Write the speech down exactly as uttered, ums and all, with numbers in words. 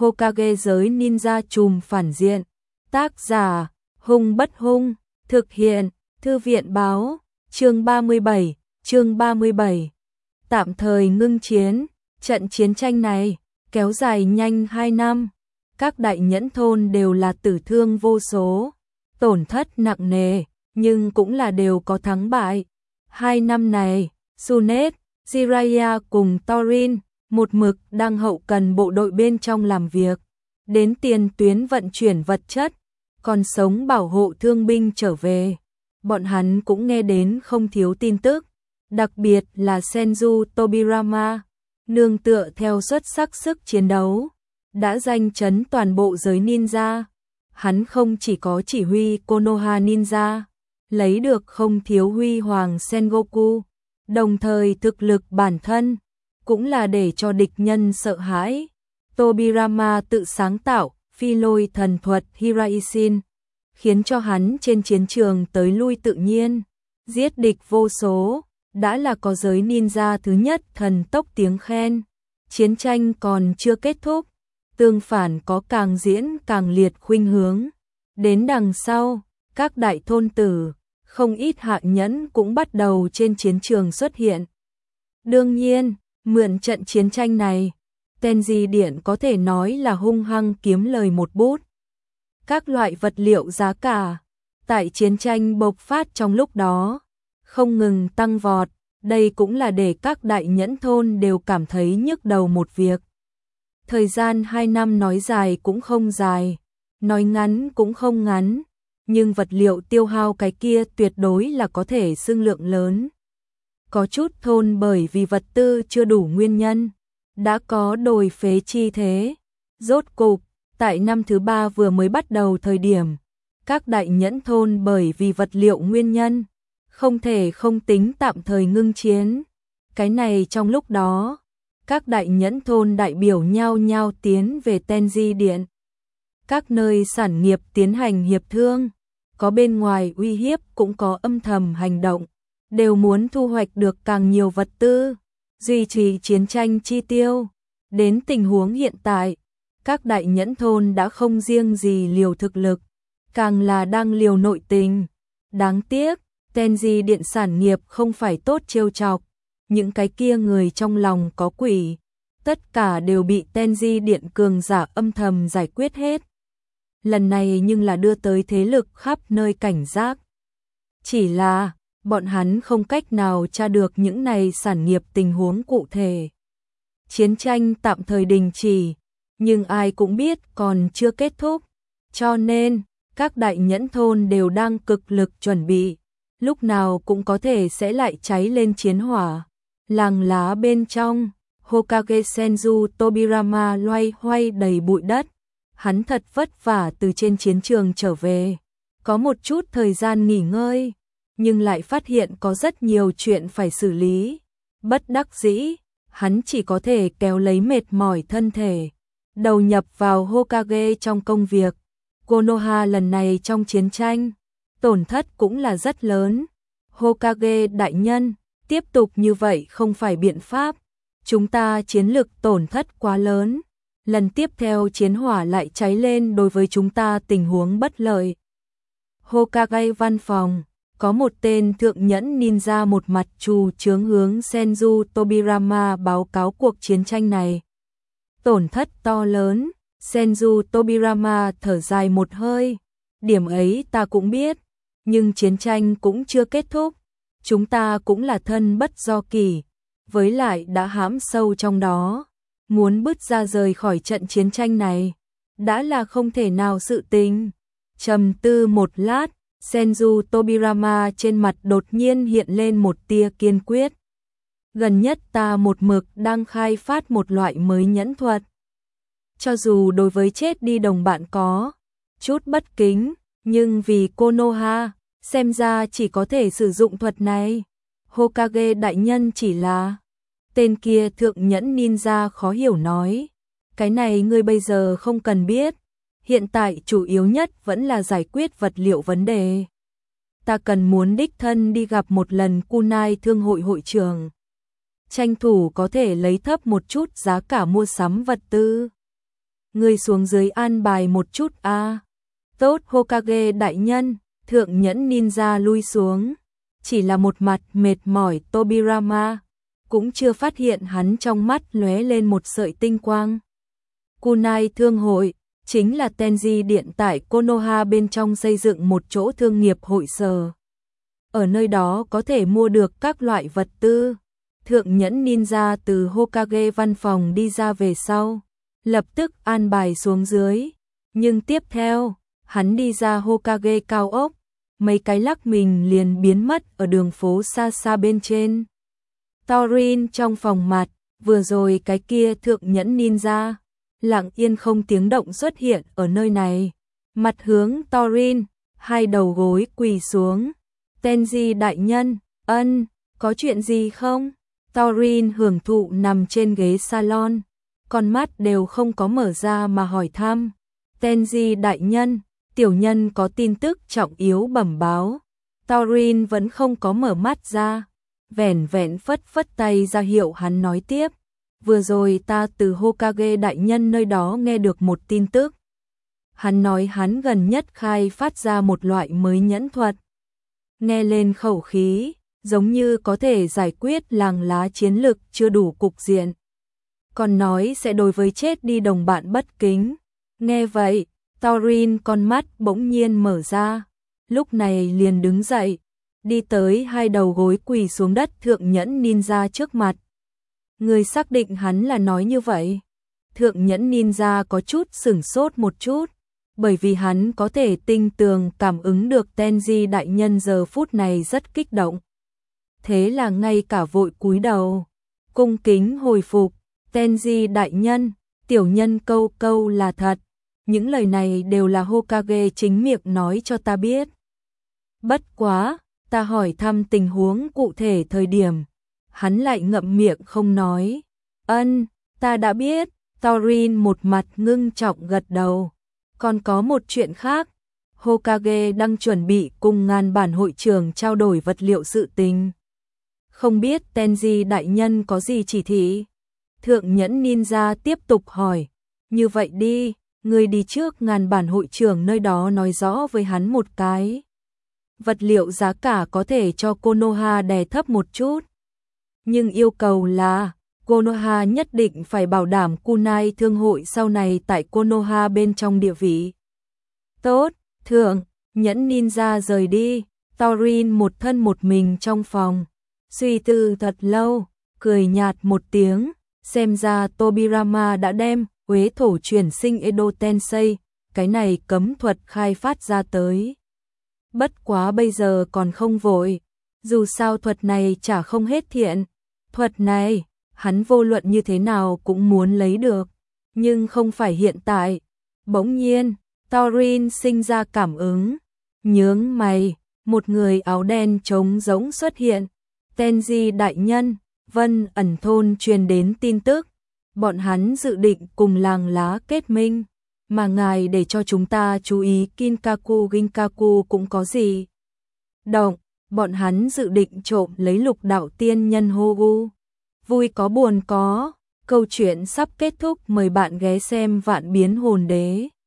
Hokage giới ninja trùm phản diện. Tác giả, Hung Bất Hung, thực hiện, Thư viện báo, chương ba mươi bảy, chương ba mươi bảy. Tạm thời ngưng chiến, trận chiến tranh này kéo dài nhanh hai năm. Các đại nhẫn thôn đều là tử thương vô số, tổn thất nặng nề, nhưng cũng là đều có thắng bại. Hai năm này, Tsunade, Jiraiya cùng Thorin một mực đang hậu cần bộ đội bên trong làm việc, đến tiền tuyến vận chuyển vật chất, còn sống bảo hộ thương binh trở về. Bọn hắn cũng nghe đến không thiếu tin tức, đặc biệt là Senju Tobirama, nương tựa theo xuất sắc sức chiến đấu, đã danh chấn toàn bộ giới ninja. Hắn không chỉ có chỉ huy Konoha Ninja, lấy được không thiếu huy hoàng Sengoku, đồng thời thực lực bản thân cũng là để cho địch nhân sợ hãi. Tobirama tự sáng tạo phi lôi thần thuật Hiraisin, khiến cho hắn trên chiến trường tới lui tự nhiên, giết địch vô số, đã là có giới ninja thứ nhất thần tốc tiếng khen. Chiến tranh còn chưa kết thúc, tương phản có càng diễn càng liệt khuynh hướng. Đến đằng sau, các đại thôn tử, không ít hạ nhẫn cũng bắt đầu trên chiến trường xuất hiện. Đương nhiên, mượn trận chiến tranh này, Tenji Điện có thể nói là hung hăng kiếm lời một bút. Các loại vật liệu giá cả tại chiến tranh bộc phát trong lúc đó không ngừng tăng vọt, đây cũng là để các đại nhẫn thôn đều cảm thấy nhức đầu một việc. Thời gian hai năm nói dài cũng không dài, nói ngắn cũng không ngắn, nhưng vật liệu tiêu hao cái kia tuyệt đối là có thể xưng lượng lớn. Có chút thôn bởi vì vật tư chưa đủ nguyên nhân, đã có đồi phế chi thế. Rốt cục, tại năm thứ ba vừa mới bắt đầu thời điểm, các đại nhẫn thôn bởi vì vật liệu nguyên nhân, không thể không tính tạm thời ngưng chiến. Cái này trong lúc đó, các đại nhẫn thôn đại biểu nhau nhau tiến về Tenji Điện. Các nơi sản nghiệp tiến hành hiệp thương, có bên ngoài uy hiếp cũng có âm thầm hành động, đều muốn thu hoạch được càng nhiều vật tư, duy trì chiến tranh chi tiêu. Đến tình huống hiện tại, các đại nhẫn thôn đã không riêng gì liều thực lực, càng là đang liều nội tình. Đáng tiếc, Tenji Điện sản nghiệp không phải tốt trêu chọc, những cái kia người trong lòng có quỷ, tất cả đều bị Tenji Điện cường giả âm thầm giải quyết hết. Lần này nhưng là đưa tới thế lực khắp nơi cảnh giác. Chỉ là, bọn hắn không cách nào tra được những này sản nghiệp tình huống cụ thể. Chiến tranh tạm thời đình chỉ, nhưng ai cũng biết còn chưa kết thúc, cho nên các đại nhẫn thôn đều đang cực lực chuẩn bị, lúc nào cũng có thể sẽ lại cháy lên chiến hỏa. Làng lá bên trong, Hokage Senju Tobirama loay hoay đầy bụi đất, hắn thật vất vả từ trên chiến trường trở về, có một chút thời gian nghỉ ngơi, nhưng lại phát hiện có rất nhiều chuyện phải xử lý. Bất đắc dĩ, hắn chỉ có thể kéo lấy mệt mỏi thân thể, đầu nhập vào Hokage trong công việc. Konoha lần này trong chiến tranh, tổn thất cũng là rất lớn. Hokage đại nhân, tiếp tục như vậy không phải biện pháp, chúng ta chiến lực tổn thất quá lớn, lần tiếp theo chiến hỏa lại cháy lên đối với chúng ta tình huống bất lợi. Hokage văn phòng, có một tên thượng nhẫn ninja một mặt trù chướng hướng Senju Tobirama báo cáo cuộc chiến tranh này. Tổn thất to lớn, Senju Tobirama thở dài một hơi, điểm ấy ta cũng biết, nhưng chiến tranh cũng chưa kết thúc, chúng ta cũng là thân bất do kỷ, với lại đã hãm sâu trong đó, muốn bứt ra rời khỏi trận chiến tranh này, đã là không thể nào sự tình. Trầm tư một lát, Senju Tobirama trên mặt đột nhiên hiện lên một tia kiên quyết. Gần nhất ta một mực đang khai phát một loại mới nhẫn thuật. Cho dù đối với chết đi đồng bạn có chút bất kính, nhưng vì Konoha, xem ra chỉ có thể sử dụng thuật này. Hokage đại nhân chỉ là... Tên kia thượng nhẫn ninja khó hiểu nói. Cái này ngươi bây giờ không cần biết. Hiện tại chủ yếu nhất vẫn là giải quyết vật liệu vấn đề. Ta cần muốn đích thân đi gặp một lần Kunai thương hội hội trưởng. Tranh thủ có thể lấy thấp một chút giá cả mua sắm vật tư. Ngươi xuống dưới an bài một chút a. À. Tốt Hokage đại nhân, thượng nhẫn ninja lui xuống. Chỉ là một mặt mệt mỏi Tobirama, cũng chưa phát hiện hắn trong mắt lóe lên một sợi tinh quang. Kunai thương hội, chính là Tenji điện tại Konoha bên trong xây dựng một chỗ thương nghiệp hội sở. Ở nơi đó có thể mua được các loại vật tư. Thượng nhẫn ninja từ Hokage văn phòng đi ra về sau, lập tức an bài xuống dưới. Nhưng tiếp theo, hắn đi ra Hokage cao ốc, mấy cái lắc mình liền biến mất ở đường phố xa xa bên trên. Thorin trong phòng mặt, vừa rồi cái kia thượng nhẫn ninja, lặng yên không tiếng động xuất hiện ở nơi này. Mặt hướng Thorin, hai đầu gối quỳ xuống. Tenji đại nhân, ân, có chuyện gì không? Thorin hưởng thụ nằm trên ghế salon, con mắt đều không có mở ra mà hỏi thăm. Tenji đại nhân, tiểu nhân có tin tức trọng yếu bẩm báo. Thorin vẫn không có mở mắt ra, vẻn vẹn phất phất tay ra hiệu hắn nói tiếp. Vừa rồi ta từ Hokage đại nhân nơi đó nghe được một tin tức. Hắn nói hắn gần nhất khai phát ra một loại mới nhẫn thuật. Nghe lên khẩu khí, giống như có thể giải quyết làng lá chiến lực chưa đủ cục diện. Còn nói sẽ đối với chết đi đồng bạn bất kính. Nghe vậy, Thorin con mắt bỗng nhiên mở ra, lúc này liền đứng dậy, đi tới hai đầu gối quỳ xuống đất thượng nhẫn ninja trước mặt. Người xác định hắn là nói như vậy. Thượng nhẫn ninja có chút sửng sốt một chút, bởi vì hắn có thể tinh tường cảm ứng được Tenji đại nhân giờ phút này rất kích động. Thế là ngay cả vội cúi đầu, cung kính hồi phục. Tenji đại nhân, tiểu nhân câu câu là thật. Những lời này đều là Hokage chính miệng nói cho ta biết. Bất quá, ta hỏi thăm tình huống cụ thể thời điểm, hắn lại ngậm miệng không nói. Ân, ta đã biết. Thorin một mặt ngưng trọng gật đầu. Còn có một chuyện khác, Hokage đang chuẩn bị cùng ngàn bản hội trưởng trao đổi vật liệu sự tình. Không biết Tenji đại nhân có gì chỉ thị? Thượng nhẫn ninja tiếp tục hỏi. Như vậy đi, người đi trước ngàn bản hội trưởng nơi đó nói rõ với hắn một cái. Vật liệu giá cả có thể cho Konoha đè thấp một chút. Nhưng yêu cầu là Konoha nhất định phải bảo đảm Kunai thương hội sau này tại Konoha bên trong địa vị. Tốt, thượng, nhẫn ninja rời đi. Thorin một thân một mình trong phòng, suy tư thật lâu, cười nhạt một tiếng. Xem ra Tobirama đã đem Uế thổ chuyển sinh Edo Tensei, cái này cấm thuật khai phát ra tới. Bất quá bây giờ còn không vội, dù sao thuật này chả không hết thiện. Thuật này, hắn vô luận như thế nào cũng muốn lấy được, nhưng không phải hiện tại. Bỗng nhiên, Thorin sinh ra cảm ứng, nhướng mày, một người áo đen trống rỗng xuất hiện. Tenji đại nhân, Vân ẩn thôn truyền đến tin tức, bọn hắn dự định cùng làng lá kết minh, mà ngài để cho chúng ta chú ý Kinkaku Ginkaku cũng có gì. Động, bọn hắn dự định trộm lấy lục đạo tiên nhân Hogu. Vui có buồn có, câu chuyện sắp kết thúc, mời bạn ghé xem Vạn Biến Hồn Đế.